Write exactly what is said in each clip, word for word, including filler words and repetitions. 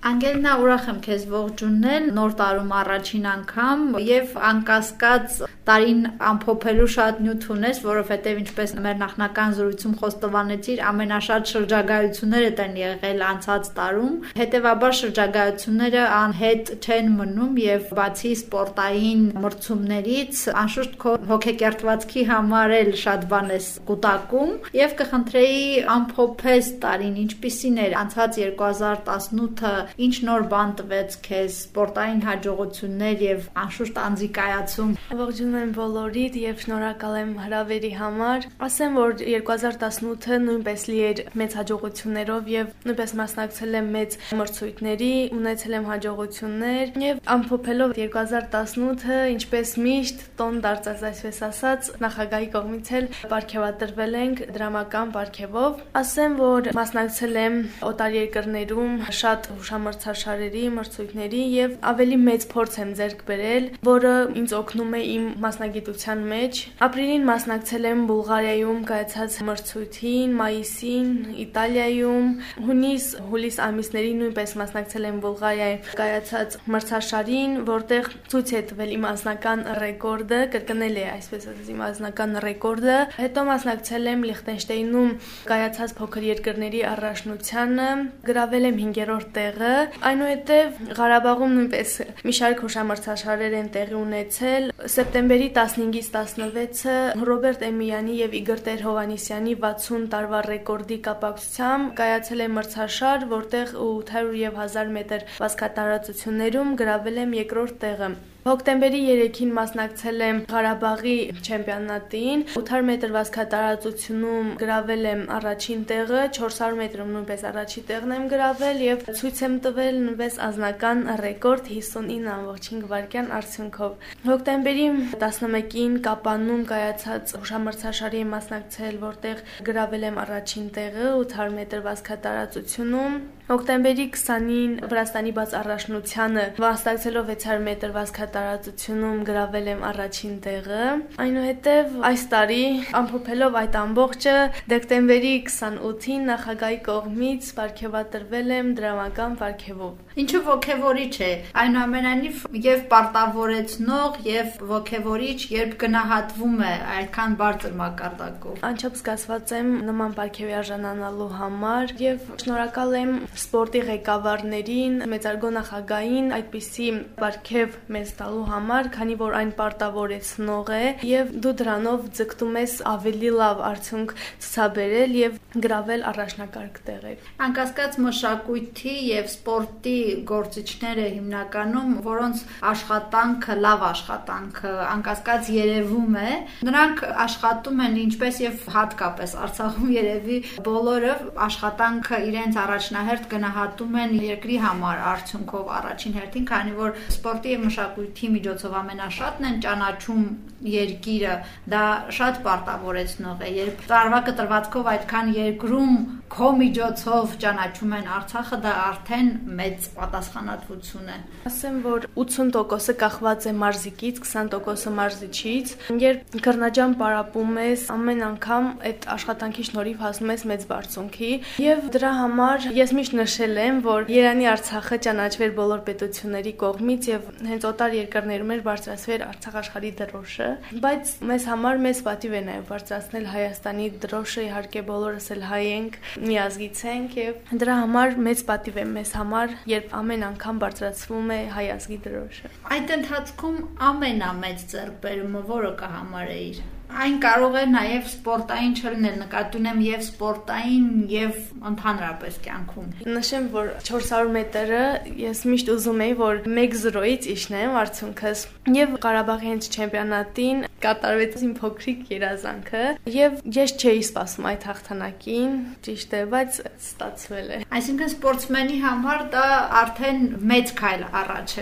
Անգելինա, ուրախ եմ քեզ ողջունել նոր տարում առաջին անգամ եւ անկասկած տարին ամփոփելու շատ նյութ ունես, որովհետեւ ինչպես մեր նախնական զրույցում խոստովանեցիր, ամենաշատ շրջագայություններդ են եղել անցած տարում, հետեւաբար շրջագայությունները անհետ չեն մնում եւ բացի սպորտային մրցումներից անշուշտ քո հոգեկերտվածքի համար էլ շատ բան ես կուտակում եւ կխնդրեի ամփոփես տարին ինչպիսին էր անցած երկու հազար տասնութը Ինչ նոր բան տվեց քեզ սպորտային հաջողություններ եւ անշուշտ անձիկայացում։ Ողջունում եմ բոլորիդ եւ շնորհակալ եմ հրավերի համար։ Ասեմ, որ երկու հազար տասնութը նույնպես լի էր մեծ հաջողություններով եւ նույնպես մասնակցել եմ մեծ մրցույթների, ունեցել եմ հաջողություններ եւ ամփոփելով երկու հազար տասնութը, ինչպես միշտ տոն դարձած այսպես ասած, նախագահի կողմից էլ պարգևատրվել ենք դրամական պարգևով։ Ասեմ, որ մասնակցել եմ օտարերկրներում շատ մրցաշարերի, մրցույթների եւ ավելի մեծ փորձ եմ ձեռք բերել, որը ինձ օգնում է իմ մասնագիտության մեջ։ Ապրիլին մասնակցել եմ Բուլղարիայում կայացած մրցույթին, մայիսին Իտալիայում, հունիս, հուլիս ամիսներին նույնպես մասնակցել եմ Բուլղարիայում կայացած մրցաշարին, որտեղ ցույց է տվել իմ անձնական ռեկորդը, կրկնել է այսպես ասած իմ անձնական ռեկորդը։ Հետո մասնակցել եմ Լիխտենշտեյնում կայացած փոքր երկրների առաջնությանը, գրավել եմ հինգերորդ տեղը Այնուհետև Ղարաբաղում նույնպես մի շարք հուշամրցաշարեր են տեղի ունեցել։ Սեպտեմբերի տասնհինգից տասնվեցը Ռոբերտ Էմիյանի եւ Իգոր Տեր-Հովհաննիսյանի վաթսուն տարվա ռեկորդի կապակցությամբ կայացել է մրցաշար, որտեղ ութ հարյուր եւ հազար մետր վազքատարածություններում գրավել եմ երկրորդ տեղը։ Հոկտեմբերի երեքին մասնակցել եմ Ղարաբաղի չեմպիոնատին, ութ հարյուր մետր վազքատարածությունում գրավել եմ առաջին տեղը, չորս հարյուր մետրում նույնպես առաջին տեղն եմ գրավել եւ ցույց եմ տվել նույնպես անձնական ռեկորդ հիսունինը ամբողջ հինգ վայրկյան արդյունքով։ Հոկտեմբերի տասնմեկին Կապանում կայացած հուշամրցաշարի եմ մասնակցել, որտեղ գրավել եմ առաջին տեղը ութ հարյուր մետր վազքատարածությունում։ Հոկտեմբերի քսանին Վրաստանի բաց առաջնությանը մասնակցելով վեց հարյուր մետր վազքատարածությունում գրավել եմ առաջին տեղը։ Այնուհետև այս տարի ամփոփելով այդ ամբողջը դեկտեմբերի քսանութին նախագահի կողմից պարգևատրվել եմ դրամական պարգևով։ Ինչու ոգևորիչ է, այնուամենայնիվ եւ պարտավորեցնող եւ ոգևորիչ, երբ գնահատվում է այդքան բարձր մակարդակով։ Անչափ զգացված եմ նման պարգևի արժանանալու համար եւ շնորհակալ եմ սպորտի ղեկավարներին, մեծարգո նախագահին այդպիսի պարգև մեզ տալու համար, քանի որ այն պարտավորեցնող է եւ դու դրանով ձգտում ես ավելի լավ արդյունք ցուցաբերել եւ գրավել առաջնակարգ տեղեր։ Անկասկած մշակույթի եւ սպորտի գործիչները հիմնականում, որոնց աշխատանքը լավ աշխատանքը անկասկած երևում է, նրանք աշխատում են ինչպես եւ հատկապես Արցախում երևի բոլորը աշխատանքը իրենց առաջնահերթ գնահատում են երկրի համար արդյունքով առաջին հերթին, քանի որ սպորտի եւ մշակույթի միջոցով ամենաշատն են ճանաչում երկիրը, դա շատ պարտավորեցնող է, երբ տարվա կտրվածքով այդքան երկրում քո միջոցով ճանաչում են Արցախը, դա արդեն մեծ պատասխանատվություն է։ Ասեմ, որ ութսուն տոկոսը կախված է մարզիկից, քսան տոկոսը մարզիչից։ Երբ գրնաջան պարապում ես, ամեն անգամ այդ աշխատանքի շնորհիվ հասնում ես մեծ բարձունքի, եւ դրա համար ես միշտ նշել եմ, որ Երանի Արցախը ճանաչվեր բոլոր պետությունների կողմից եւ հենց օտար երկրներում էր բարձրացվել Արցախ աշխարհի դրոշը, բայց մեզ համար մեծ պատիվ է նաեւ բարձրացնել Հայաստանի դրոշը, իհարկե բոլորս էլ հայ ենք, միազգից ենք եւ դրա համար մեծ պատիվ է մեզ համար, երբ ամեն անգամ բարձրացվում է հայ ազգի դրոշը։ Այդ ընթացքում ամենամեծ ձեռքբերումը որը կհամարեիր։ Այն կարող է նաև սպորտային չլինել, նկատի ունեմ եւ սպորտային եւ ընդհանրապես կյանքում։ Նշեմ, որ չորս հարյուր մետրը ես միշտ ուզում էի, որ մեկ զրոյից իջնեմ արդյունքս եւ Ղարաբաղի հենց չեմպիոնատին կատարվեց իմ փոքրիկ երազանքը եւ ես չէի սպասում այդ հաղթանակին, ճիշտ է, բայց ստացվել է։ Այսինքն սպորտսմենի համար դա արդեն մեծ քայլ առաջ է։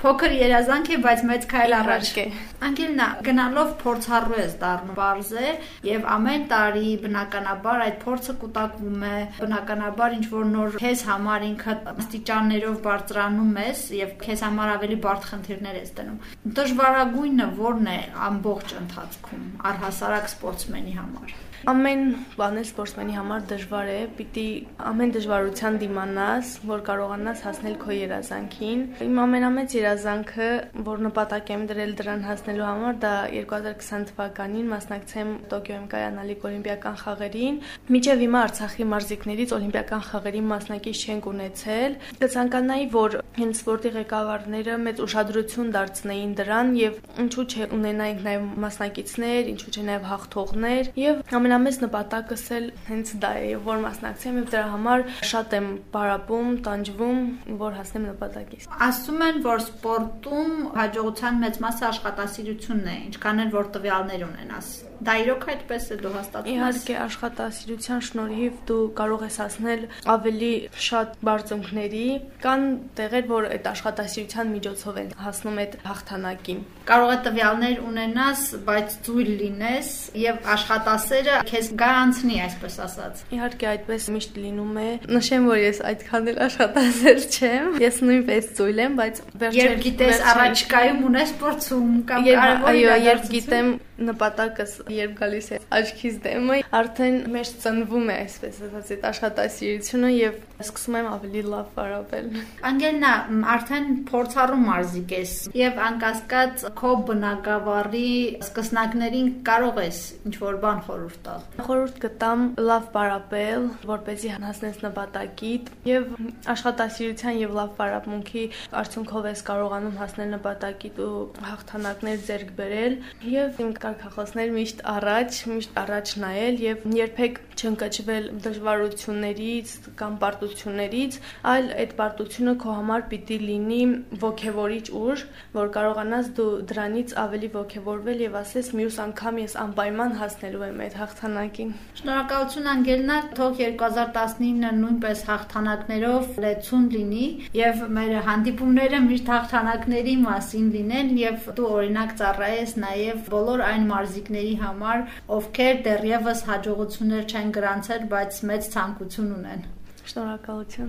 Փոքր երազանք է, բայց մեծ քայլ առաջ։ Իհարկե։ Անգելնա, գնալով փորձառու ես դառնում, բարձ է, եւ ամեն տարի բնականաբար այդ փորձը կուտակվում է, բնականաբար ինչ որ նոր քեզ համար ինքը աստիճաններով բարձրանում ես եւ քեզ համար ավելի բարդ խնդիրներ ես դնում։ Դժվարագույնը ո՞րն է ամբողջ ընթացքում առհասարակ սպորտսմենի համար։ Ամեն բան էլ սպորտսմենի համար դժվար է, պիտի ամեն դժվարության դիմանաս, որ կարողանաս հասնել քո երազանքին։ Իմ ամենամեծ երազանքը, որ նպատակ եմ դրել դրան հասնելու համար, դա երկու հազար քսան թվականին մասնակցեմ Տոկիոյում կայանալիք օլիմպիական խաղերին։ Մինչև հիմա Արցախի մարզիկներից օլիմպիական խաղերի մասնակից չենք ունեցել։ Կցանկանայի, որ հենց սպորտի ղեկավարները մեծ ուշադրություն դարձնեին դրան եւ ինչու՞ չէ ունենայինք նաեւ մասնակիցներ, ինչու՞ չէ նաեւ հաղթողներ եւ ամենամեծ նպատակս էլ հենց դա է, որ մասնակցեմ եւ դրա համար շատ եմ պարապում, տանջվում, որ հասնեմ նպատակիս։ Ասում են, որ սպորտում հաջողության մեծ մասը աշխատասիրությունն է, ինչքան էլ որ տվյալներ ունենաս։ Դա իրոք այդպես է, դու հաստատում ես։ Իհարկե, աշխատասիրության շնորհիվ դու կարող ես հասնել ավելի շատ բարձունքների, կան տեղեր, որ այդ աշխատասիրության միջոցով են հասնում այդ հաղթանակին։ Կարող է տվյալներ ունենաս, բայց ծույլ լինես եւ աշխատասերը քեզ գարանցնի, այսպես ասած։ Իհարկե, այդպես միշտ լինում է։ Նշեմ, որ ես այդքան էլ աշխատասեր չեմ։ Ես նույնպես ծույլ եմ, բայց երբ գիտես առաջիկայում ունես փորձում կամ կարևոր այո, երբ գիտեմ նպատակս երբ գալիս է աչքիս դեմը, արդեն մեջ ծնվում է, այսպես ասած, այդ աշխատասիրությունը եւ սկսում եմ ավելի լավ պարապել։ Անգելնա, արդեն փորձառու մարզիկ ես եւ անկասկած քո բնակավարի սկսնակներին կարող ես ինչ-որ բան խորհուրդ տալ։ Խորհուրդ կտամ լավ պարապել, որպեսզի հասնես նպատակիդ եւ աշխատասիրության եւ լավ պարապմունքի արդյունքով ես կարողանում հասնել նպատակիդ ու հաղթանակներ ձեռք բերել եւ իմ կարգախոսներ միշտ առաջ, միշտ առաջ նայել եւ երբեք չընկճվել դժվարություններից կամ պարտություններից, այլ այդ պարտությունը քո համար պիտի լինի ոգևորիչ ուժ, որ կարողանաս դու դրանից ավելի ոգևորվել եւ ասես մյուս անգամ ես անպայման հասնելու եմ այդ հաղթանակին։ Շնորհակալություն Անգելնա, թող երկու հազար տասնինը նույնպես հաղթանակներով լեցուն լինի եւ մեր հանդիպումները միշտ հաղթանակների մասին լինեն եւ դու օրինակ ծառայես նաեւ բոլոր այն մարզիկների համար, ովքեր դեռևս հաջողություններ չեն գրանցել, բայց մեծ ցանկություն ունեն։ Շնորհակալություն։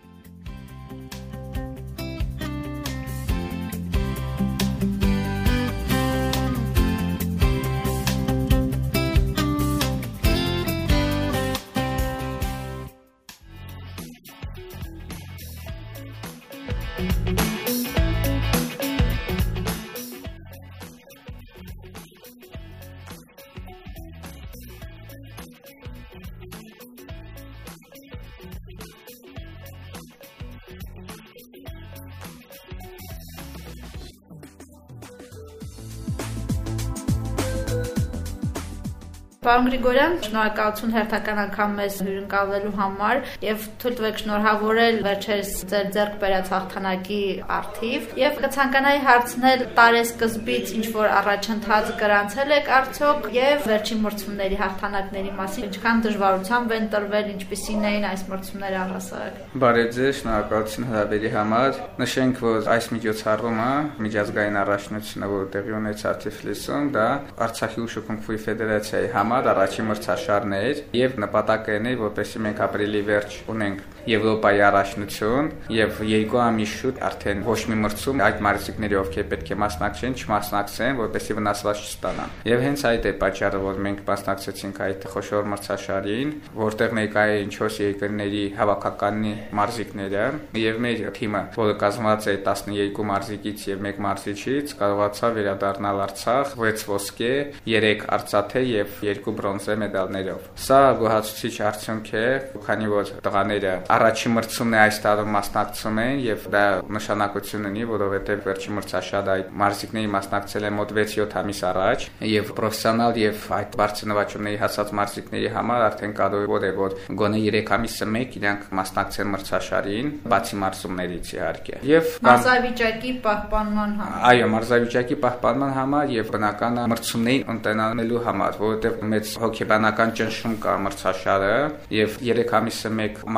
Պարոն Գրիգորյան, շնորհակալություն հերթական անգամ մեզ հյուրընկալվելու համար եւ թույլ տվեք շնորհավորել վերջերս ձեր ձեռք բերած հաղթանակի առթիվ եւ կցանկանայի հարցնել տարեսկզբից ինչ որ առաջընթաց գրանցել եք արդյոք եւ վերջին մրցումների հաղթանակների մասին ինչքան դժվարությամբ են տրվել, ինչպիսին էին այս մրցումները առհասարակ։ Բարև ձեզ, շնորհակալություն հրավերի համար։ Նշենք, որ այս միջոցառումը միջազգային առաջնությունը, որ տեղի ունեցավ Թիֆլիսում, դա Արցախի ուշու քունգ-ֆուի ֆեդերացիայի համար առաջին մրցաշարն էր եւ նպատակը այն էր, որպեսզի մենք ապրիլի վերջ ունենք Եվրոպայի առաջնություն եւ երկու ամիս շուտ արդեն ոչ մի մրցում այդ մարզիկների, ովքեր պետք է մասնակցեն, չմասնակցեն, որպեսզի վնասված չստանան։ Եվ հենց այդ է պատճառը, որ մենք մասնակցեցինք այդ խոշոր մրցաշարին, որտեղ ներկա էին չորս երկրների հավաքականի մարզիկները եւ մեր թիմը, որը կազմված է տասնյոթ մարզիկից եւ մեկ մարզիչից, կարողացավ վերադառնալ Արցախ վեց ոսկե, երեք արծաթե եւ երկու բրոնզե մեդալներով։ Սա գոհացուցիչ արդյունք է, քանի որ տղաները առաջին մրցումն է այս տարում մասնակցում են եւ դա նշանակություն ունի, որովհետեւ վերջին մրցաշարը այդ մարզիկների մասնակցել են մոտ վեց-յոթ ամիս առաջ եւ պրոֆեսիոնալ եւ այդ բարձր նվաճումների հասած մարզիկների համար արդեն կարևոր է, որ գոնե երեք ամիսը մեկ իրանք մասնակցեն մրցաշարին, բացի մարզումներից իհարկե։ Եվ մարզավիճակի պահպանման համար։ Այո, մարզավիճակի պահպանման համար եւ բնական մրցումներին ընտանալու համար, որովհետեւ մեծ հոգեբանական ճնշում կա մրցաշարը եւ երեք ամիսը մեկ մասնակցություն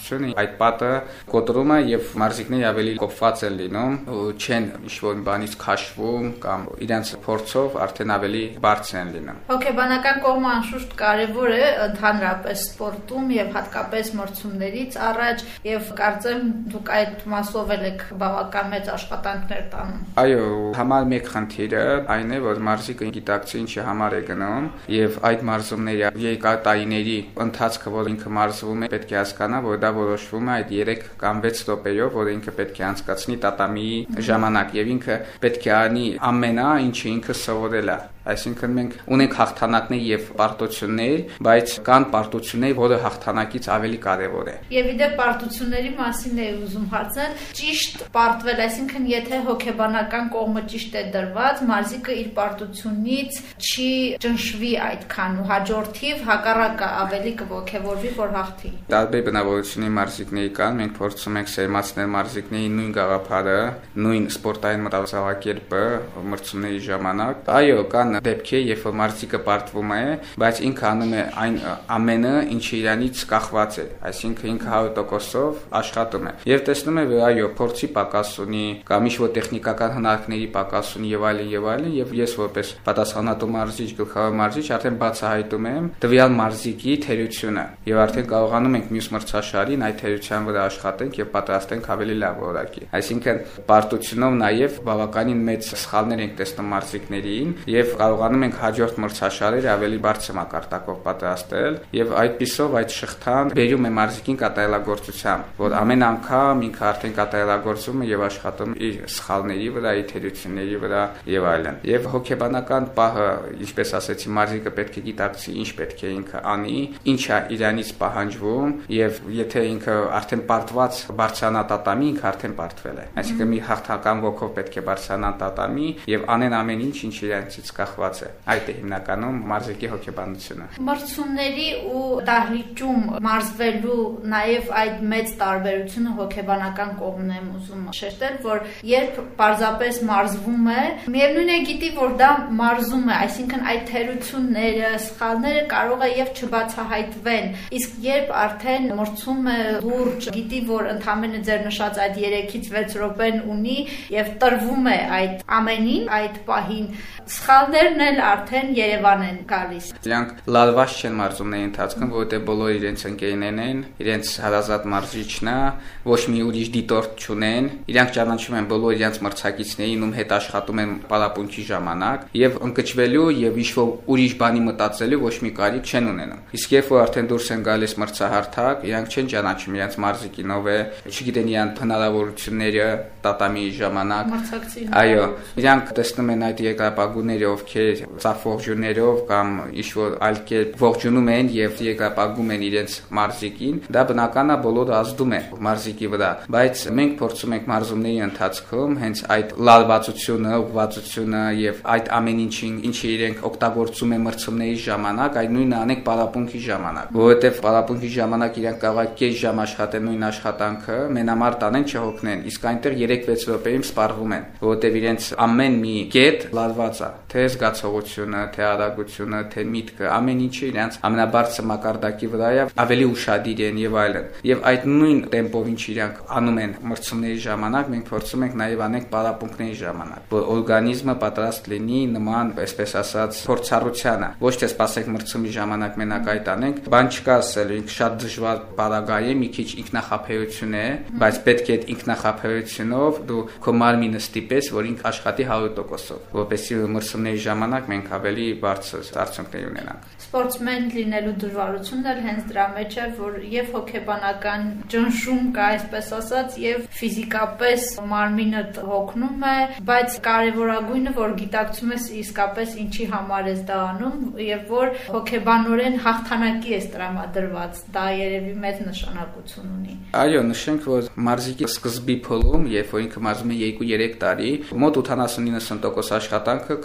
բազմազանություն, այդ պատը կոտրում է եւ մարզիկները ավելի կոփված են լինում, չեն ինչ-որ բանից քաշվում կամ իրենց փորձով արդեն ավելի բարձր են լինում։ Հոգեբանական կողմը անշուշտ կարևոր է ընդհանրապես սպորտում եւ հատկապես մրցումներից առաջ եւ կարծեմ դուք այդ մասով եք բավական մեծ աշխատանքներ տանում։ Այո, համար մեկ խնդիրը այն է, որ մարզիկը գիտակցի ինչի համար է գնում եւ այդ մարզումների երկարատայիների ընթացքը, որ ինքը մարզվում է, պետք է հասկանա, որ դա որոշվում է այդ երեք կամ վեց րոպեով, որ ինքը պետք է անցկացնի տատամիի ժամանակ եւ ինքը պետք է անի ամենա, ինչը ինքը սովորել է։ Այսինքն մենք ունենք հաղթանակներ եւ պարտություններ, բայց կան պարտություններ, որը հաղթանակից ավելի կարեւոր է։ Եվ իդեպ պարտությունների մասին է ուզում հարցնել, ճիշտ պարտվել, այսինքն եթե հոգեբանական կողմը ճիշտ է դրված, մարզիկը իր պարտությունից չի ճնշվի այդքան ու հաջորդիվ հակառակը ավելի կողքեվորվի, որ հաղթի։ Տարբեր բնավորությունի մարզիկների կան, մենք փորձում ենք սերմացնել մարզիկների նույն գաղափարը, նույն սպորտային մտածելակերպը մրցումների ժամանակ։ Այո, կան դեպքեր, երբ որ մարզիկը պարտվում է, բայց ինքը անում է այն ամենը, ինչը իրանից կախված է, այսինքն ինքը հարյուր տոկոսով աշխատում է։ Եվ տեսնում է, որ այո, փորձի պակաս ունի, կամ ինչ-որ տեխնիկական հնարքների պակաս ունի եւ այլն եւ այլն, եւ ես որպես պատասխանատու մարզիչ, գլխավոր մարզիչ արդեն բացահայտում եմ տվյալ մարզիկի թերությունը եւ արդեն կարողանում ենք մյուս մրցաշարին այդ թերության վրա աշխատենք եւ պատրաստենք ավելի լավ որակի։ Այսինքն պարտությունով նաեւ բավականին մեծ սխալներ ենք տեսնում մարզիկներին եւ կարողանում ենք հաջորդ մրցաշարերը ավելի բարձր մակարդակով պատրաստել եւ այդպիսով այդ շղթան բերում է մարզիկին կատարելագործության, որ ամեն անգամ ինքը արդեն կատարելագործում է եւ աշխատում իր սխալների վրա, իր թերությունների վրա եւ այլն։ Եվ հոգեբանական պահը, ինչպես ասեցի, մարզիկը պետք է գիտակցի ինչ պետք է ինքը անի, ինչ է իրանից պահանջվում եւ եթե ինքը արդեն պարտված բարձրանա տատամի, ինքը արդեն պարտվել է։ Այսինքն մի հաղթական ոգով պետք է բարձրանա տատամի եւ անեն ամեն ինչ, ինչ իրանից կախված է։ Այդ է հիմնականում մարզիկի հոգեբանությունը։ Մրցումների ու դահլիճում մարզվելու նաև այդ մեծ տարբերությունը հոգեբանական կողմն եմ ուզում շեշտել, որ երբ պարզապես մարզվում է, միևնույն է գիտի, որ դա մարզում է, այսինքն այդ թերությունները, սխալները կարող է եւ չբացահայտվեն։ Իսկ երբ արդեն մրցում է լուրջ, գիտի, որ ընդամենը ձեր նշած այդ երեքից վեց րոպեն ունի եւ տրվում է այդ ամենին, այդ պահին, սխալներն էլ արդեն Երևան են գալիս։ Իրանք լարված չեն մարզումների ընթացքում, որովհետեւ բոլոր իրենց ընկերներն են, իրենց հարազատ մարզիչն է, ոչ մի ուրիշ դիտորդ չունեն, իրանք ճանաչում են բոլոր իրենց մրցակիցներին, ում հետ աշխատում են պարապմունքի ժամանակ եւ ընկճվելու եւ ինչ-որ ուրիշ բանի մտածելու ոչ մի կարիք չեն ունենում։ Իսկ երբ որ արդեն դուրս են գալիս մրցահարթակ, իրանք չեն ճանաչում իրենց մարզիկին ով է, չգիտեն իրենց հնարավորությունները տատամի ժամանակ։ Այո, իրանք տեսնում են այդ երկրապագուները, ովքեր ծափ ողջուններով կամ ինչ-որ այլ կերպ ողջունում են եւ երկրապագում են իրենց մարզիկին, դա բնական է բոլորը ազդում է մարզիկի վրա, բայց մենք փորձում ենք մարզումների ընթացքում հենց այդ լարվածությունը, ուղղվածությունը եւ այդ ամեն ինչին, ինչը իրենք օգտագործում են մրցումների ժամանակ, այդ նույնը անենք պարապմունքի ժամանակ, որովհետեւ պարապմունքի ժամանակ իրենք կարող է կես ժամ աշխատեն նույն աշխատանքը, մենամարտ տանեն չհոգնեն, իսկ այնտեղ երեք-վեց րոպեում սպառվում են, որովհետեւ իրենց ամեն մի կետ լարված է, թե զգացողությունը, թե արագությունը, թե միտքը, ամեն ինչը իրենց ամենաբարձր մակարդակի վրա է, ավելի ուշադիր են եւ այլն։ Եվ այդ նույն տեմպով ինչ իրանք անում են մրցումների ժամանակ, մենք փորձում ենք նաեւ անենք պարապմունքների ժամանակ, որ օրգանիզմը պատրաստ լինի նման, այսպես ասած, փորձառությանը։ Ոչ թե սпасենք մրցումի ժամանակ մենակ այդ անենք, բան չկա ասել, ինքը շատ դժվար պարագայ է, մի քիչ ինքնախապեյություն է, բայց պետք է այդ ինքնախապեյությունով դու քո մարմինը ստիպես, որ ինքը աշխատի հարյուր տոկոսով, որովհետեւ մրցումների ժամանակ մենք ավելի բարձր արդյունքներ ունենանք։ Սպորտսմեն լինելու դժվարությունն էլ հենց դրա մեջ է, որ եւ հոգեբանական ճնշում կա, այսպես ասած, եւ ֆիզիկապես մարմինը հոգնում է, բայց կարեւորագույնը, որ գիտակցում ես իսկապես ինչի համար ես դա անում եւ որ հոգեբանորեն հաղթանակի ես տրամադրված, դա երևի մեծ նշանակություն ունի։ Այո, նշենք, որ մարզիկի սկզբի փուլում, երբ որ ինքը մարզում է երկու երեք տարի, մոտ ութանասուն-նվսուն տոկոս աշխատանքը կախված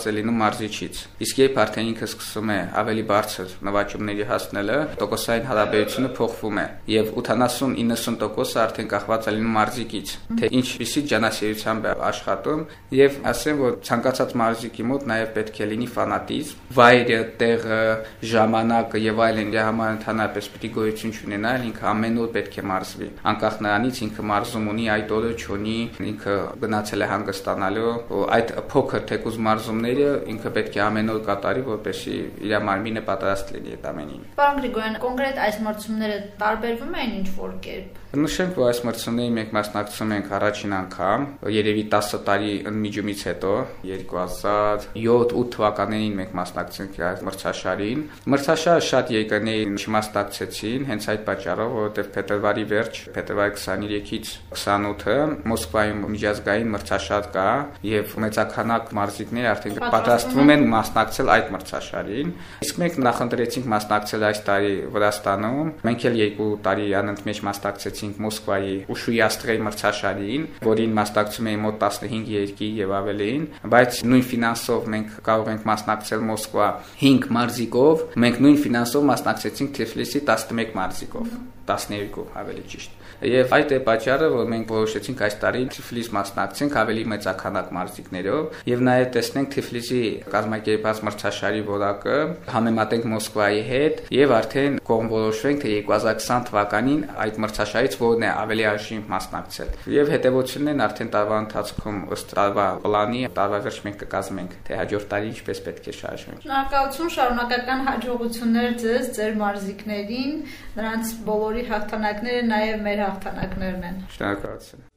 է լինում մարզիչից։ Իսկ երբ արդեն ինքը սկսում է ավելի բարձր նվաճումների հասնելը, տոկոսային հարաբերությունը փոխվում է եւ ութանասուն-իննսուն տոկոսը արդեն կախված է լինում մարզիկից, թե ինչպիսի ջանասիրությամբ է աշխատում եւ ասեմ, որ ցանկացած մարզիկի մոտ նաեւ պետք է լինի ֆանատիզմ, վայրը, տեղը, ժամանակը եւ այլն դրա համար ընդհանրապես պիտի գոյություն չունենա, ինքը ամեն օր պետք է մարզվի։ Անկախ նրանից ինքը մարզում ունի, այդ օրը չունի, ինքը գնացել է հանգստանալու, այդ փոքր թեկուզ մարզումները ինքը պետք է ամեն օր կատարի, որպեսզի իր մարմինը պատրաստ լինի այդ ամենին։ Պարոն Գրիգորյան, կոնկրետ այս մրցումները տարբերվում են ինչ-որ կերպ։ Նշենք, որ այս մրցումների մենք մասնակցում ենք առաջին անգամ, երևի տասը տարի ընդմիջումից հետո, երկու հազար յոթ ութ թվականներին մենք մասնակցենք այս մրցաշարին։ Մրցաշարը շատ երկրների չմասնակցեցին, հենց այդ պատճառով, որովհետև փետրվարի վերջ, փետրվարի քսաներեքից քսանութը Մոսկվայում միջազգային մրցաշար կա եւ մեծաքանակ մարզիկներ արդեն պատրաստվում են մասնակցել այդ մրցաշարին։ Իսկ մենք նախընտրեցինք մասնակցել այս տարի Վրաստանում։ Մենք էլ երկու տարի անընդմեջ մասնակցեցինք Մոսկվայի Ուշույաստրեի մրցաշարին, որին մասնակցում էին մոտ տասնհինգ երկիր եւ ավելին, բայց նույն ֆինանսով մենք կարող ենք մասնակցել Մոսկվա հինգ մարզիկով, մենք նույն ֆինանսով մասնակցեցինք Թիֆլիսի տասնմեկ մարզիկով, տասներկու ավելի ճիշտ։ Եվ այդ է պատճառը, որ մենք որոշեցինք այս տարի Թիֆլիս մասնակցենք ավելի մեծաքանակ մարզիկներով եւ նաեւ տեսնենք Թիֆլիսի կազմակերպած մրցաշարի որակը, համեմատենք Մոսկվայի հետ եւ արդեն կողմնորոշվենք, թե երկու հազար քսան թվականին այդ մրցաշարից որն է ավելի արժանի մասնակցել։ Եվ հետեւություններն արդեն տարվա ընթացքում ըստ տարվա պլանի, տարվա վերջ մենք կկազմենք, թե հաջորդ տարի ինչպես պետք է շարժվենք։ Շնորհակալություն, շարունակական հաջողություններ ձեզ, ձեր մարզիկներին, նրանց բոլորի հաղթանակները նաեւ մեր հաղթանակներն են։ Շնորհակալություն։